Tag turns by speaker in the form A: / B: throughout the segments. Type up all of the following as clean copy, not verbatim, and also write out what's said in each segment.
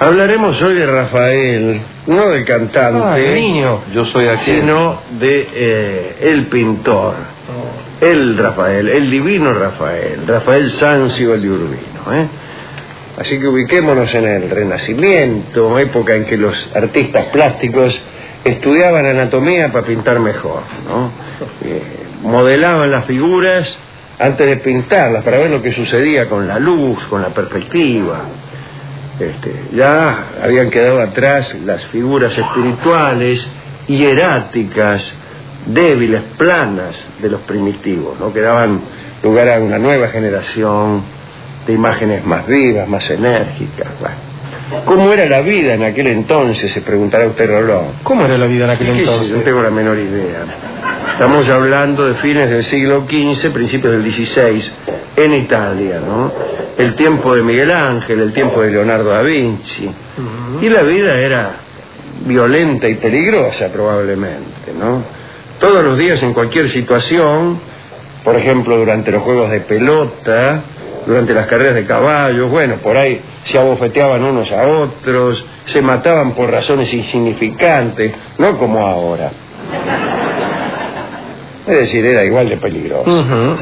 A: Hablaremos hoy de Rafael, no del cantante,
B: niño, yo soy aquel,
A: sino de el pintor, el Rafael, el divino Rafael, Rafael Sanzio de Urbino. Así que ubiquémonos en el Renacimiento, época en que los artistas plásticos estudiaban anatomía para pintar mejor, ¿no? Modelaban las figuras antes de pintarlas para ver lo que sucedía con la luz, con la perspectiva. Ya habían quedado atrás las figuras espirituales, hieráticas, débiles, planas de los primitivos, ¿no? Que daban lugar a una nueva generación de imágenes más vivas, más enérgicas. Bueno, ¿cómo era la vida en aquel entonces? Se preguntará usted, Rolón.
B: ¿Cómo era la vida en aquel entonces?
A: No tengo la menor idea. Estamos hablando de fines del siglo XV, principios del XVI, en Italia, ¿no? El tiempo de Miguel Ángel, el tiempo de Leonardo da Vinci. Y la vida era violenta y peligrosa, probablemente, ¿no? Todos los días, en cualquier situación, por ejemplo, durante los juegos de pelota, durante las carreras de caballos, bueno, por ahí se abofeteaban unos a otros, se mataban por razones insignificantes, no como ahora. Es decir, era igual de peligroso.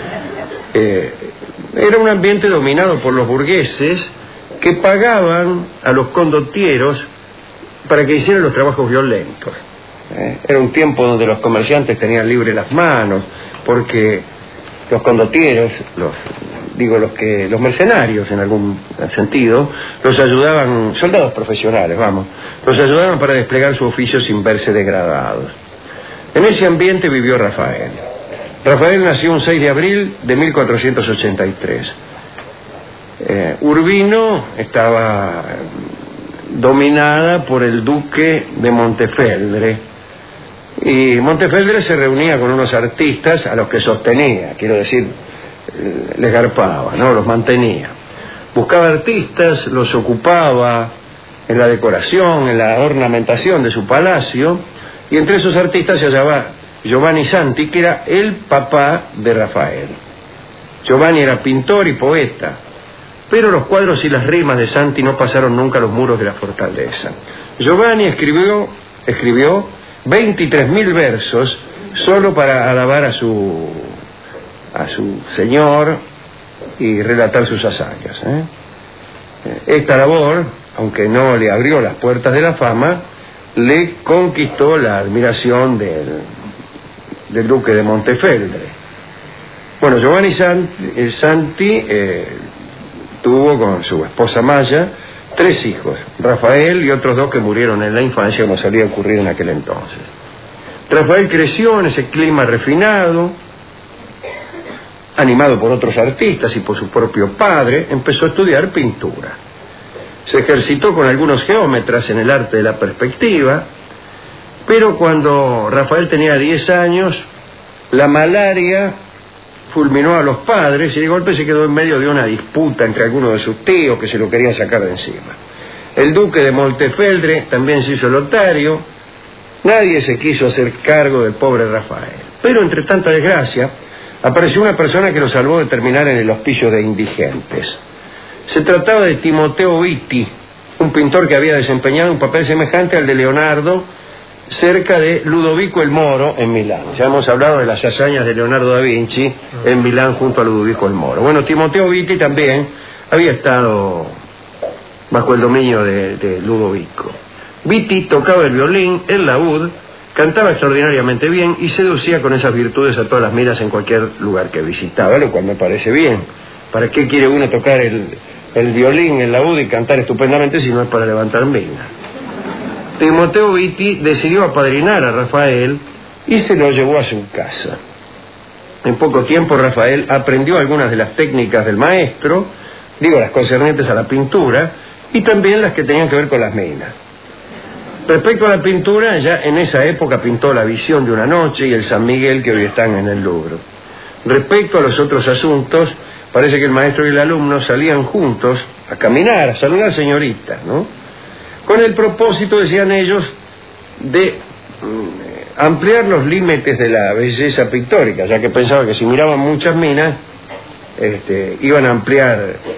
A: Era un ambiente dominado por los burgueses que pagaban a los condottieros para que hicieran los trabajos violentos. Era un tiempo donde los comerciantes tenían libres las manos, porque los condottieros, los mercenarios en algún sentido, los ayudaban, soldados profesionales, los ayudaban para desplegar su oficio sin verse degradados. En ese ambiente vivió Rafael. Rafael nació un 6 de abril de 1483. Urbino estaba dominada por el duque de Montefeltro, y Montefeltro se reunía con unos artistas a los que sostenía, quiero decir, les garpaba, ¿no? Los mantenía. Buscaba artistas, los ocupaba en la decoración, en la ornamentación de su palacio, y entre esos artistas se hallaba Giovanni Santi, que era el papá de Rafael. Giovanni era pintor y poeta, pero los cuadros y las rimas de Santi no pasaron nunca los muros de la fortaleza. Giovanni escribió 23.000 versos solo para alabar a su señor y relatar sus hazañas. Esta labor, aunque no le abrió las puertas de la fama, le conquistó la admiración del duque de Montefeltro. Bueno, Giovanni Santi tuvo con su esposa Maya 3 hijos, Rafael y otros 2 que murieron en la infancia, como solía ocurrir en aquel entonces. Rafael creció en ese clima refinado, animado por otros artistas y por su propio padre. Empezó a estudiar pintura. Se ejercitó con algunos geómetras en el arte de la perspectiva, pero cuando Rafael tenía 10 años, la malaria fulminó a los padres y de golpe se quedó en medio de una disputa entre algunos de sus tíos que se lo querían sacar de encima. El duque de Montefeltro también se hizo lotario. Nadie se quiso hacer cargo del pobre Rafael. Pero entre tanta desgracia, apareció una persona que lo salvó de terminar en el hospicio de indigentes. Se trataba de Timoteo Vitti, un pintor que había desempeñado un papel semejante al de Leonardo cerca de Ludovico el Moro en Milán. Ya hemos hablado de las hazañas de Leonardo da Vinci en Milán junto a Ludovico el Moro. Bueno, Timoteo Vitti también había estado bajo el dominio de Ludovico. Vitti tocaba el violín, el laúd, cantaba extraordinariamente bien y seducía con esas virtudes a todas las miras en cualquier lugar que visitaba, lo cual me parece bien. ¿Para qué quiere uno tocar el violín, el laúd y cantar estupendamente si no es para levantar minas? Timoteo Vitti decidió apadrinar a Rafael y se lo llevó a su casa. En poco tiempo Rafael aprendió algunas de las técnicas del maestro, las concernientes a la pintura, y también las que tenían que ver con las minas. Respecto a la pintura, ya en esa época pintó La visión de una noche y el San Miguel que hoy están en el Louvre. Respecto a los otros asuntos, parece que el maestro y el alumno salían juntos a caminar, a saludar señoritas, ¿no? Con el propósito, decían ellos, de ampliar los límites de la belleza pictórica, ya que pensaban que si miraban muchas minas, iban a ampliar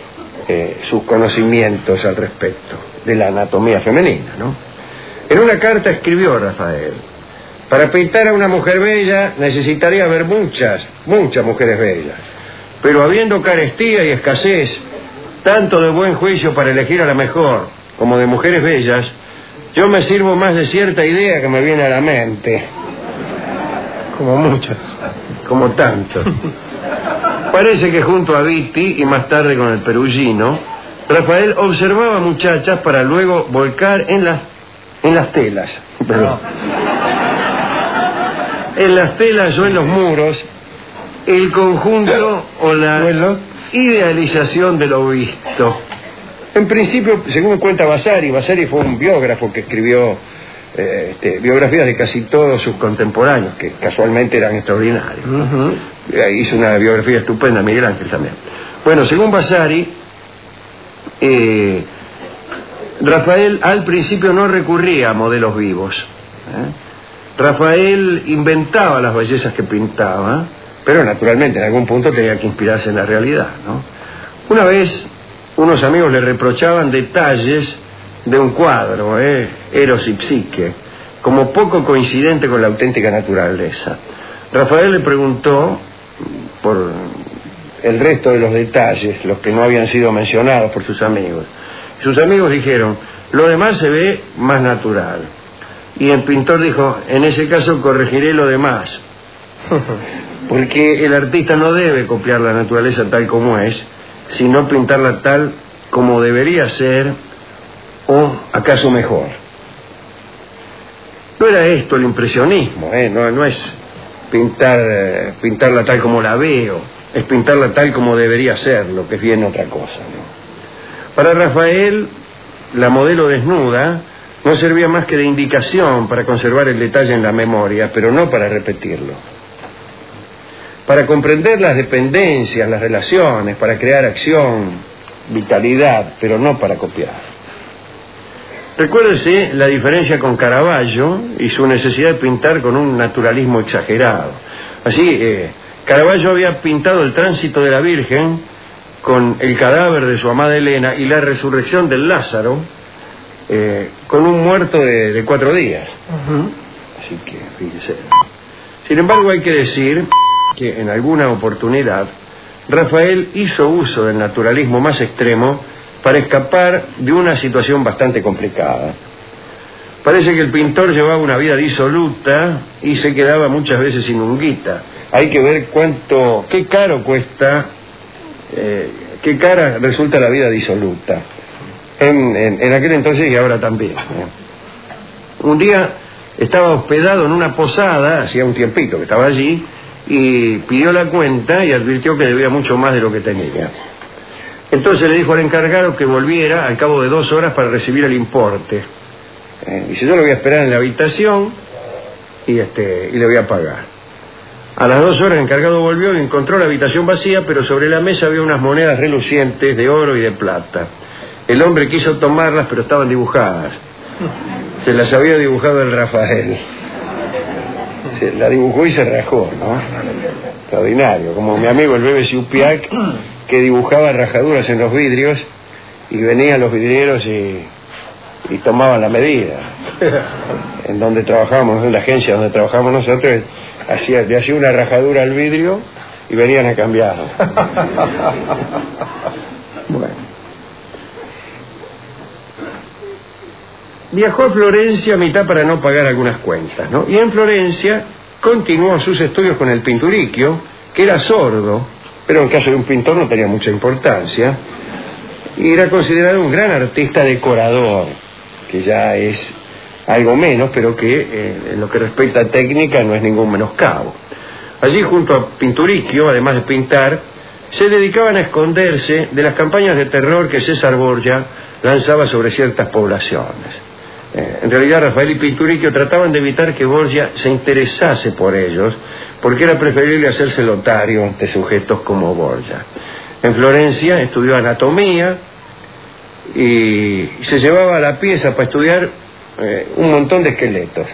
A: sus conocimientos al respecto de la anatomía femenina, ¿no? En una carta escribió Rafael: para pintar a una mujer bella necesitaría ver muchas mujeres bellas, pero habiendo carestía y escasez tanto de buen juicio para elegir a la mejor como de mujeres bellas, yo me sirvo más de cierta idea que me viene a la mente.
B: Como muchas.
A: Como tanto. Parece que junto a Vitti y más tarde con el Perugino, Rafael observaba muchachas para luego volcar en las telas. Perdón. En las telas o en los muros, el conjunto o la idealización de lo visto. En principio, según cuenta Vasari fue un biógrafo que escribió biografías de casi todos sus contemporáneos, que casualmente eran extraordinarios. Hizo una biografía estupenda, Miguel Ángel también. Bueno, según Vasari, Rafael al principio no recurría a modelos vivos. Rafael inventaba las bellezas que pintaba, pero naturalmente en algún punto tenía que inspirarse en la realidad, ¿no? Una vez unos amigos le reprochaban detalles de un cuadro, Eros y Psique, como poco coincidente con la auténtica naturaleza. Rafael le preguntó por el resto de los detalles, los que no habían sido mencionados por sus amigos. Sus amigos dijeron: lo demás se ve más natural. Y el pintor dijo: en ese caso corregiré lo demás. Porque el artista no debe copiar la naturaleza tal como es, sino pintarla tal como debería ser, o acaso mejor. No era esto el impresionismo, no es pintarla tal como la veo, es pintarla tal como debería ser, lo que es bien otra cosa, ¿no? Para Rafael, la modelo desnuda no servía más que de indicación para conservar el detalle en la memoria, pero no para repetirlo. Para comprender las dependencias, las relaciones, para crear acción, vitalidad, pero no para copiar. Recuérdese la diferencia con Caravaggio y su necesidad de pintar con un naturalismo exagerado. Así, Caravaggio había pintado el tránsito de la Virgen con el cadáver de su amada Elena y la resurrección del Lázaro con un muerto de 4 días. Así que, fíjese. Sin embargo, hay que decir que en alguna oportunidad Rafael hizo uso del naturalismo más extremo para escapar de una situación bastante complicada. Parece que el pintor llevaba una vida disoluta y se quedaba muchas veces sin un guita. Hay que ver qué caro cuesta, qué cara resulta la vida disoluta. En aquel entonces y ahora también. Un día estaba hospedado en una posada, hacía un tiempito que estaba allí, y pidió la cuenta y advirtió que debía mucho más de lo que tenía. Entonces le dijo al encargado que volviera al cabo de 2 horas para recibir el importe. Dice: yo lo voy a esperar en la habitación y le voy a pagar. A las 2 horas el encargado volvió y encontró la habitación vacía, pero sobre la mesa había unas monedas relucientes de oro y de plata. El hombre quiso tomarlas, pero estaban dibujadas. Se las había dibujado el Rafael. Se la dibujó y se rajó, ¿no? Extraordinario, como mi amigo el Bebe Siupiac, que dibujaba rajaduras en los vidrios y venían los vidrieros y tomaban la medida. En donde trabajábamos, en la agencia donde trabajamos nosotros, le hacía una rajadura al vidrio y venían a cambiarlo. Bueno. Viajó a Florencia a mitad para no pagar algunas cuentas, ¿no? Y en Florencia continuó sus estudios con el Pinturicchio, que era sordo, pero en caso de un pintor no tenía mucha importancia, y era considerado un gran artista decorador, que ya es algo menos, pero que en lo que respecta a técnica no es ningún menoscabo. Allí, junto a Pinturicchio, además de pintar, se dedicaban a esconderse de las campañas de terror que César Borgia lanzaba sobre ciertas poblaciones. En realidad, Rafael y Pinturicchio trataban de evitar que Borgia se interesase por ellos, porque era preferible hacerse lotario de sujetos como Borgia. En Florencia estudió anatomía y se llevaba a la pieza para estudiar un montón de esqueletos.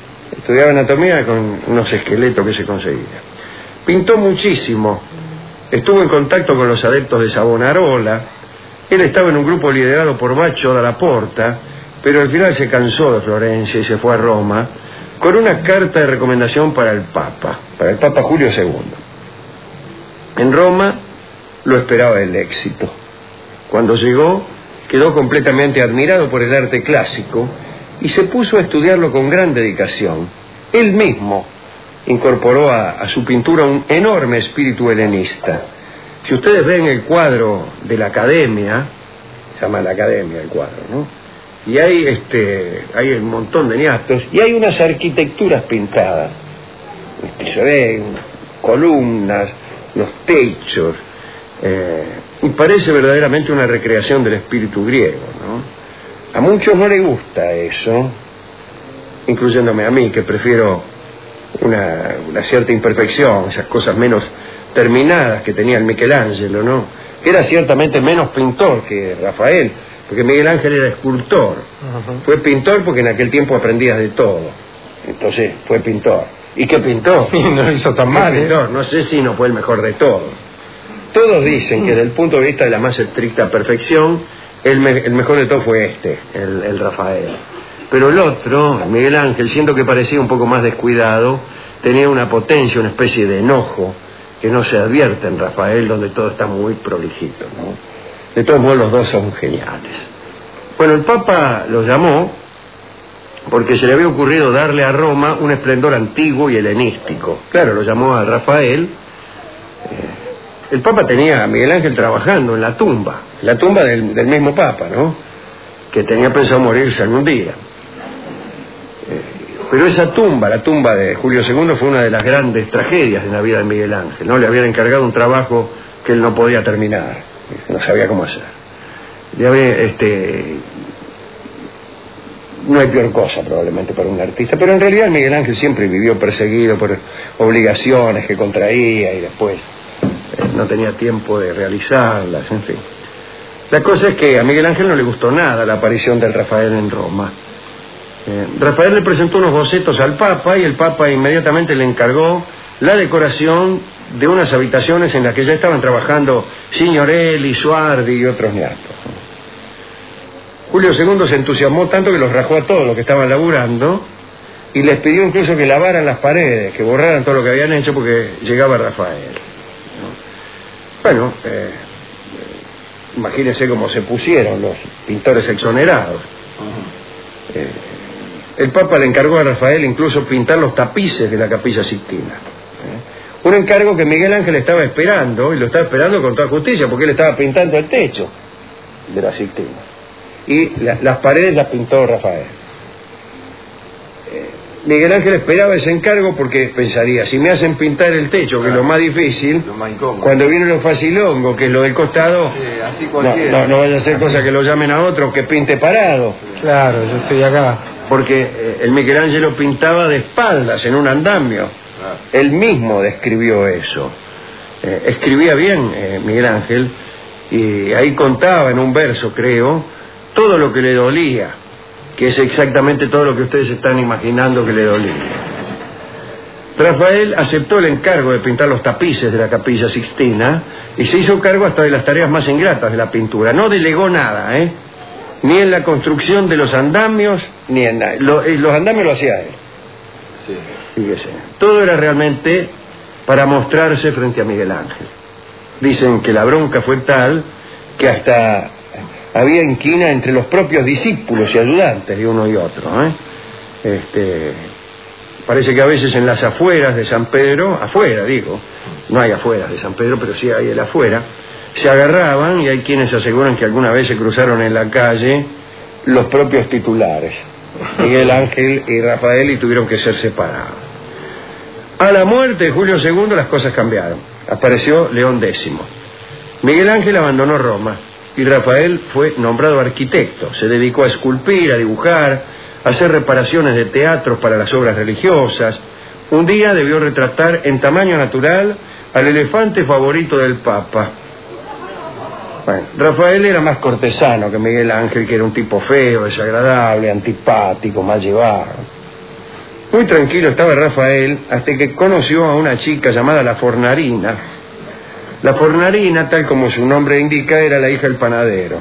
A: Estudiaba anatomía con unos esqueletos que se conseguían. Pintó muchísimo Estuvo en contacto con los adeptos de Savonarola. Él estaba en un grupo liderado por Baccio dalla Porta, pero al final se cansó de Florencia y se fue a Roma con una carta de recomendación para el Papa Julio II. En Roma lo esperaba el éxito. Cuando llegó, quedó completamente admirado por el arte clásico y se puso a estudiarlo con gran dedicación. Él mismo incorporó a su pintura un enorme espíritu helenista. Si ustedes ven el cuadro de la Academia, se llama la Academia el cuadro, ¿no? Y hay un montón de niatos y hay unas arquitecturas pintadas. Se ven columnas, los techos, y parece verdaderamente una recreación del espíritu griego, ¿no? A muchos no les gusta eso, incluyéndome a mí, que prefiero una cierta imperfección, esas cosas menos terminadas que tenía el Michelangelo, ¿no? Era ciertamente menos pintor que Rafael, porque Miguel Ángel era escultor. Fue pintor porque en aquel tiempo aprendías de todo, entonces fue pintor. ¿Y qué pintó?
B: No lo hizo tan mal,
A: pintor? No sé si no fue el mejor de todos. Todos dicen que desde el punto de vista de la más estricta perfección, el mejor de todos fue el Rafael. Pero el otro, Miguel Ángel, siento que parecía un poco más descuidado, tenía una potencia, una especie de enojo que no se advierte en Rafael, donde todo está muy prolijito, ¿no? De todos modos, los dos son geniales. Bueno, el Papa los llamó porque se le había ocurrido darle a Roma un esplendor antiguo y helenístico. Claro, lo llamó a Rafael. El Papa tenía a Miguel Ángel trabajando en la tumba del mismo Papa, ¿no? Que tenía pensado morirse algún día. Pero esa tumba, la tumba de Julio II, fue una de las grandes tragedias de la vida de Miguel Ángel, ¿no? Le habían encargado un trabajo que él no podía terminar, no sabía cómo hacer. No hay peor cosa probablemente para un artista, pero en realidad Miguel Ángel siempre vivió perseguido por obligaciones que contraía y después no tenía tiempo de realizarlas, en fin. La cosa es que a Miguel Ángel no le gustó nada la aparición del Rafael en Roma. Rafael le presentó unos bocetos al Papa y el Papa inmediatamente le encargó la decoración de unas habitaciones en las que ya estaban trabajando Signorelli, Suardi y otros niatos. Julio II se entusiasmó tanto que los rajó a todos los que estaban laburando y les pidió incluso que lavaran las paredes, que borraran todo lo que habían hecho porque llegaba Rafael. Bueno, imagínense cómo se pusieron los pintores exonerados. El Papa le encargó a Rafael incluso pintar los tapices de la Capilla Sixtina. Un encargo que Miguel Ángel estaba esperando, y lo estaba esperando con toda justicia, porque él estaba pintando el techo de la Sixtina. Y las paredes las pintó Rafael. Miguel Ángel esperaba ese encargo porque pensaría, si me hacen pintar el techo, que es lo más difícil,
C: lo más incómodo,
A: cuando viene lo facilongo, que es lo del costado,
C: así
A: no vaya a ser cosa que lo llamen a otro que pinte parado.
B: Claro, yo estoy acá.
A: Porque el Michelangelo pintaba de espaldas en un andamio. Él mismo describió eso. Escribía bien Miguel Ángel, y ahí contaba en un verso, creo, todo lo que le dolía, que es exactamente todo lo que ustedes están imaginando que le dolía. Rafael aceptó el encargo de pintar los tapices de la Capilla Sixtina y se hizo cargo hasta de las tareas más ingratas de la pintura. No delegó nada, ni en la construcción de los andamios, ni en nada. Los andamios lo hacía él.
C: Sí.
A: Fíjese. Todo era realmente para mostrarse frente a Miguel Ángel. Dicen que la bronca fue tal que hasta había inquina entre los propios discípulos y ayudantes de uno y otro. Parece que a veces en las afueras de San Pedro, afuera digo, no hay afueras de San Pedro, pero sí hay el afuera, se agarraban, y hay quienes aseguran que alguna vez se cruzaron en la calle los propios titulares, Miguel Ángel y Rafael, y tuvieron que ser separados. A la muerte de Julio II las cosas cambiaron. Apareció León X. Miguel Ángel abandonó Roma y Rafael fue nombrado arquitecto. Se dedicó a esculpir, a dibujar, a hacer reparaciones de teatros para las obras religiosas. Un día debió retratar en tamaño natural al elefante favorito del Papa. Bueno, Rafael era más cortesano que Miguel Ángel, que era un tipo feo, desagradable, antipático, mal llevado. Muy tranquilo estaba Rafael hasta que conoció a una chica llamada La Fornarina, La Fornarina, tal como su nombre indica, era la hija del panadero.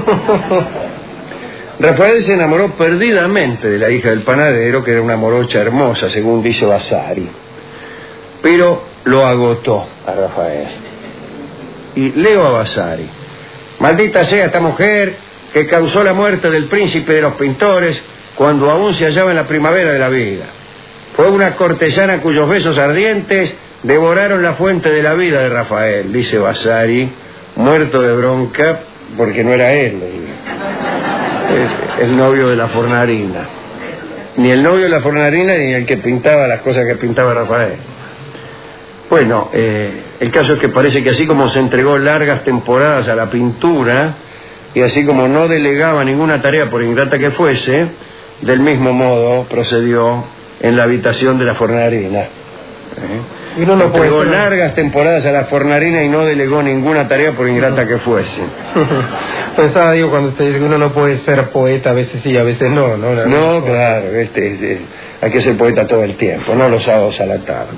A: Rafael se enamoró perdidamente de la hija del panadero, que era una morocha hermosa, según dice Vasari. Pero lo agotó a Rafael. Y leo a Vasari: maldita sea esta mujer que causó la muerte del príncipe de los pintores cuando aún se hallaba en la primavera de la vida. Fue una cortesana cuyos besos ardientes devoraron la fuente de la vida de Rafael, dice Vasari, muerto de bronca porque no era él el novio de la Fornarina. Ni el novio de la Fornarina ni el que pintaba las cosas que pintaba Rafael. Bueno, el caso es que parece que así como se entregó largas temporadas a la pintura y así como no delegaba ninguna tarea por ingrata que fuese, del mismo modo procedió en la habitación de la Fornarina.
B: Y no
A: entregó largas temporadas a la Fornarina y no delegó ninguna tarea por ingrata que fuese.
B: Pensaba, digo, cuando usted dice que uno no puede ser poeta, a veces sí, a veces no.
A: No, claro, hay que ser poeta todo el tiempo, no los sábados a la tarde.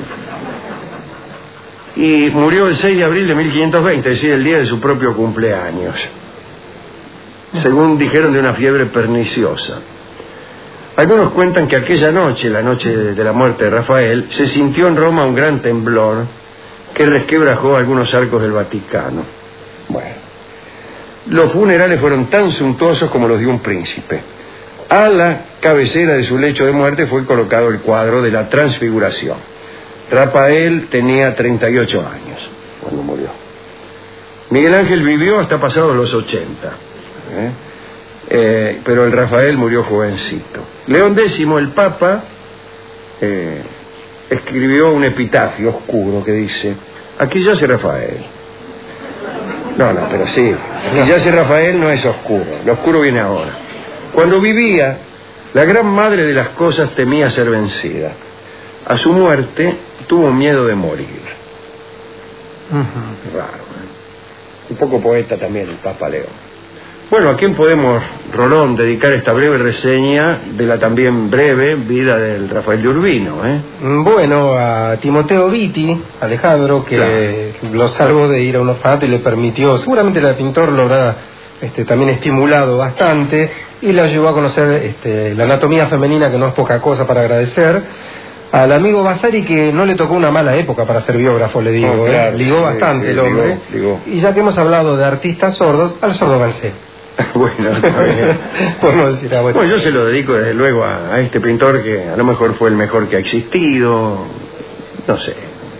A: Y murió el 6 de abril de 1520, es decir, el día de su propio cumpleaños, según dijeron, de una fiebre perniciosa. Algunos cuentan que aquella noche, la noche de la muerte de Rafael, se sintió en Roma un gran temblor que resquebrajó algunos arcos del Vaticano. Bueno, los funerales fueron tan suntuosos como los de un príncipe. A la cabecera de su lecho de muerte fue colocado el cuadro de la Transfiguración. Rafael tenía 38 años cuando murió. Miguel Ángel vivió hasta pasados los 80. Pero el Rafael murió jovencito. León X, el Papa, escribió un epitafio oscuro que dice: aquí yace Rafael. No, pero sí, aquí yace Rafael no es oscuro, lo oscuro viene ahora. Cuando vivía, la gran madre de las cosas temía ser vencida. A su muerte tuvo miedo de morir. Raro, Un poco poeta también el Papa León. Bueno, ¿a quién podemos, Rolón, dedicar esta breve reseña de la también breve vida del Rafael de Urbino?
B: Bueno, a Timoteo Viti, Alejandro, que claro, lo salvó de ir a un orfanato y le permitió, seguramente el pintor lo habrá también estimulado bastante y le ayudó a conocer la anatomía femenina, que no es poca cosa para agradecer. Al amigo Vasari, que no le tocó una mala época para ser biógrafo, le digo, claro, ligó bastante el hombre. Ligó. Y ya que hemos hablado de artistas sordos, al sordo Gansé.
A: Bueno,
B: podemos decir,
A: bueno, yo se lo dedico desde luego a este pintor que a lo mejor fue el mejor que ha existido, no sé.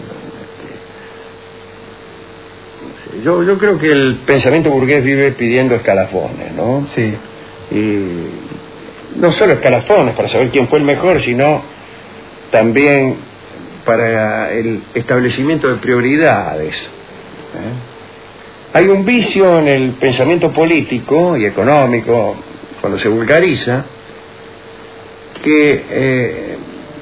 A: Yo creo que el pensamiento burgués vive pidiendo escalafones, ¿no?
B: Sí.
A: Y no solo escalafones para saber quién fue el mejor, sino también para el establecimiento de prioridades. Hay un vicio en el pensamiento político y económico, cuando se vulgariza, que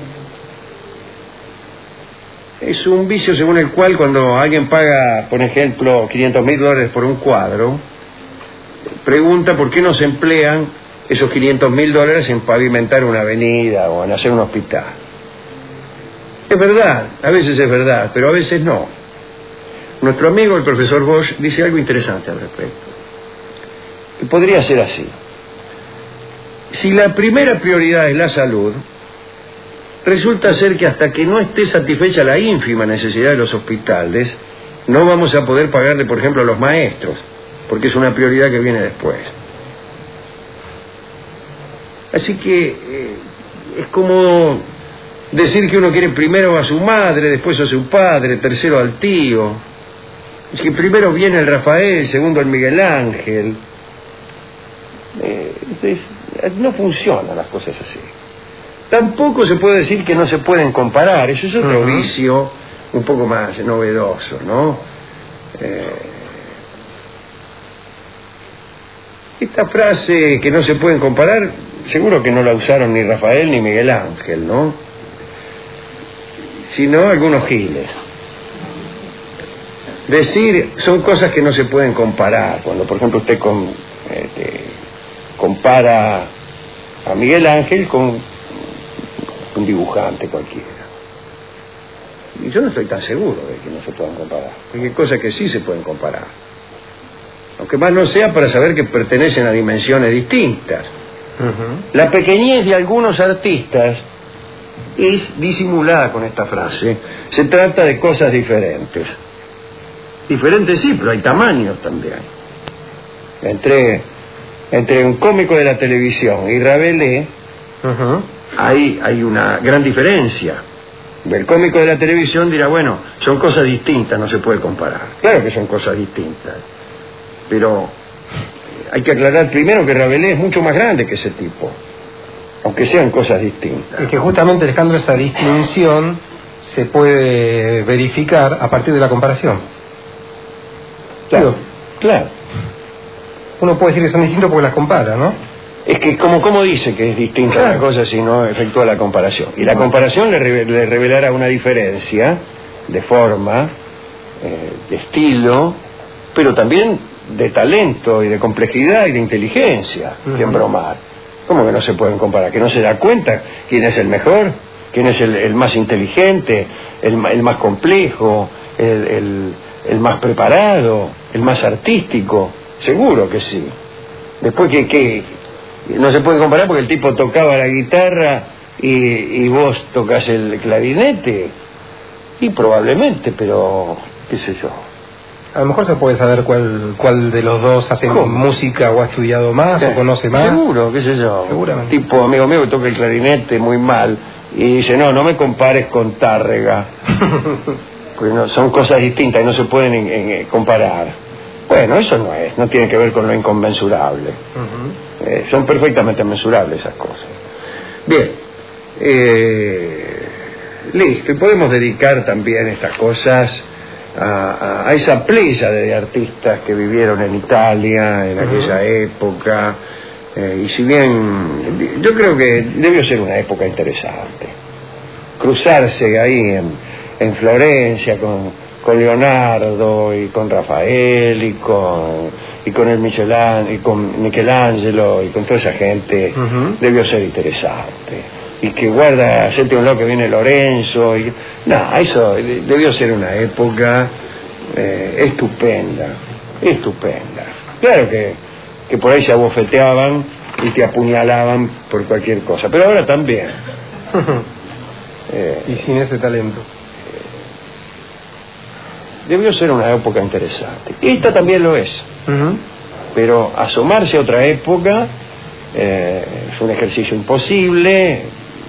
A: es un vicio según el cual cuando alguien paga, por ejemplo, $500,000 por un cuadro, pregunta por qué no se emplean esos $500,000 en pavimentar una avenida o en hacer un hospital. Es verdad, a veces es verdad, pero a veces no. Nuestro amigo el profesor Bosch dice algo interesante al respecto. Que podría ser así. Si la primera prioridad es la salud, resulta ser que hasta que no esté satisfecha la ínfima necesidad de los hospitales, no vamos a poder pagarle, por ejemplo, a los maestros, porque es una prioridad que viene después. Así que es como decir que uno quiere primero a su madre, después a su padre, tercero al tío. Es que primero viene el Rafael, segundo el Miguel Ángel. No funcionan las cosas así. Tampoco se puede decir que no se pueden comparar. Eso es otro vicio un poco más novedoso, ¿no? Esta frase que no se pueden comparar, seguro que no la usaron ni Rafael ni Miguel Ángel, ¿no? Sino algunos giles. Decir son cosas que no se pueden comparar. Cuando, por ejemplo, usted compara a Miguel Ángel con un dibujante cualquiera. Y yo no estoy tan seguro de que no se puedan comparar. Hay cosas que sí se pueden comparar. Aunque más no sea para saber que pertenecen a dimensiones distintas. La pequeñez de algunos artistas es disimulada con esta frase. Se trata de cosas diferentes. Diferentes sí, pero hay tamaños también. Entre un cómico de la televisión y Rabelais, hay una gran diferencia. El cómico de la televisión dirá, bueno, son cosas distintas, no se puede comparar. Claro que son cosas distintas, pero hay que aclarar primero que Rabelais es mucho más grande que ese tipo, aunque sean cosas distintas.
B: Es que justamente, Alejandro, esa distinción se puede verificar a partir de la comparación.
A: Claro.
B: Uno puede decir que son distintos porque las compara, ¿no?
A: Es que ¿cómo dice que es distinta una cosa si no efectúa la comparación? Y la comparación le revelará una diferencia de forma, de estilo, pero también de talento y de complejidad y de inteligencia, sin bromar. ¿Cómo que no se pueden comparar? ¿Que no se da cuenta quién es el mejor? ¿Quién es el más inteligente? ¿El más complejo? ¿El más preparado? ¿El más artístico? Seguro que sí. Después que no se puede comparar porque el tipo tocaba la guitarra y vos tocas el clarinete. Y probablemente, pero qué sé yo.
B: A lo mejor se puede saber cuál de los dos hace música o ha estudiado más o conoce más.
A: Seguro, qué sé yo.
B: Seguramente.
A: Un tipo amigo mío que toca el clarinete muy mal y dice, no me compares con Tárrega. Porque son cosas distintas y no se pueden comparar. Bueno, eso no tiene que ver con lo inconmensurable. Son perfectamente mensurables esas cosas. Bien, listo, y podemos dedicar también estas cosas a esa pléyade de artistas que vivieron en Italia en aquella época, y si bien yo creo que debió ser una época interesante, cruzarse ahí en Florencia con Leonardo y con Rafael y con Michelangelo y con toda esa gente, debió ser interesante. Y que guarda Séptimo Lado que viene Lorenzo eso debió ser una época estupenda. Claro que por ahí se abofeteaban y te apuñalaban por cualquier cosa, pero ahora también.
B: Y sin ese talento.
A: Debió ser una época interesante. Esta también lo es. Pero asomarse a otra época es un ejercicio imposible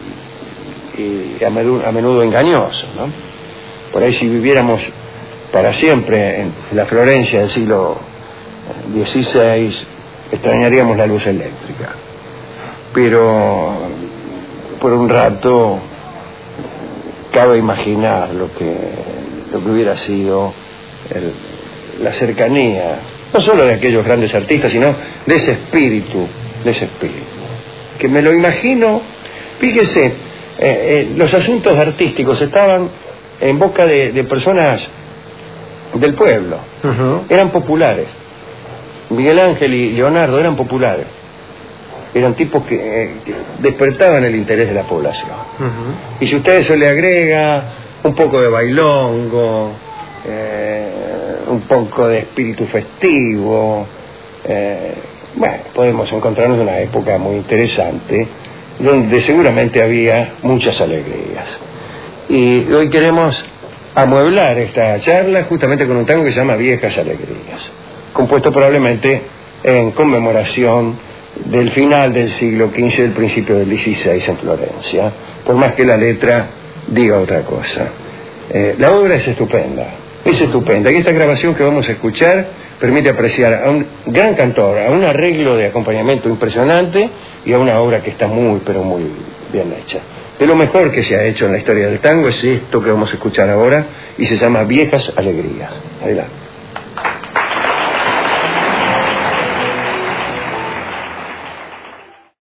A: y a menudo engañoso, ¿no? Por ahí si viviéramos para siempre en la Florencia del siglo XVI, extrañaríamos la luz eléctrica. Pero por un rato cabe imaginar lo que hubiera sido la cercanía, no solo de aquellos grandes artistas, sino de ese espíritu, que me lo imagino. Fíjese, los asuntos artísticos estaban en boca de personas del pueblo, eran populares. Miguel Ángel y Leonardo eran populares, eran tipos que despertaban el interés de la población. Y si usted eso le agrega un poco de bailongo, un poco de espíritu festivo, podemos encontrarnos en una época muy interesante donde seguramente había muchas alegrías. Y hoy queremos amueblar esta charla justamente con un tango que se llama Viejas Alegrías, compuesto probablemente en conmemoración del final del siglo XV, del principio del XVI en Florencia, por más que la letra diga otra cosa. La obra es estupenda, y esta grabación que vamos a escuchar permite apreciar a un gran cantor, a un arreglo de acompañamiento impresionante y a una obra que está muy, pero muy bien hecha. De lo mejor que se ha hecho en la historia del tango es esto que vamos a escuchar ahora y se llama Viejas Alegrías. Adelante.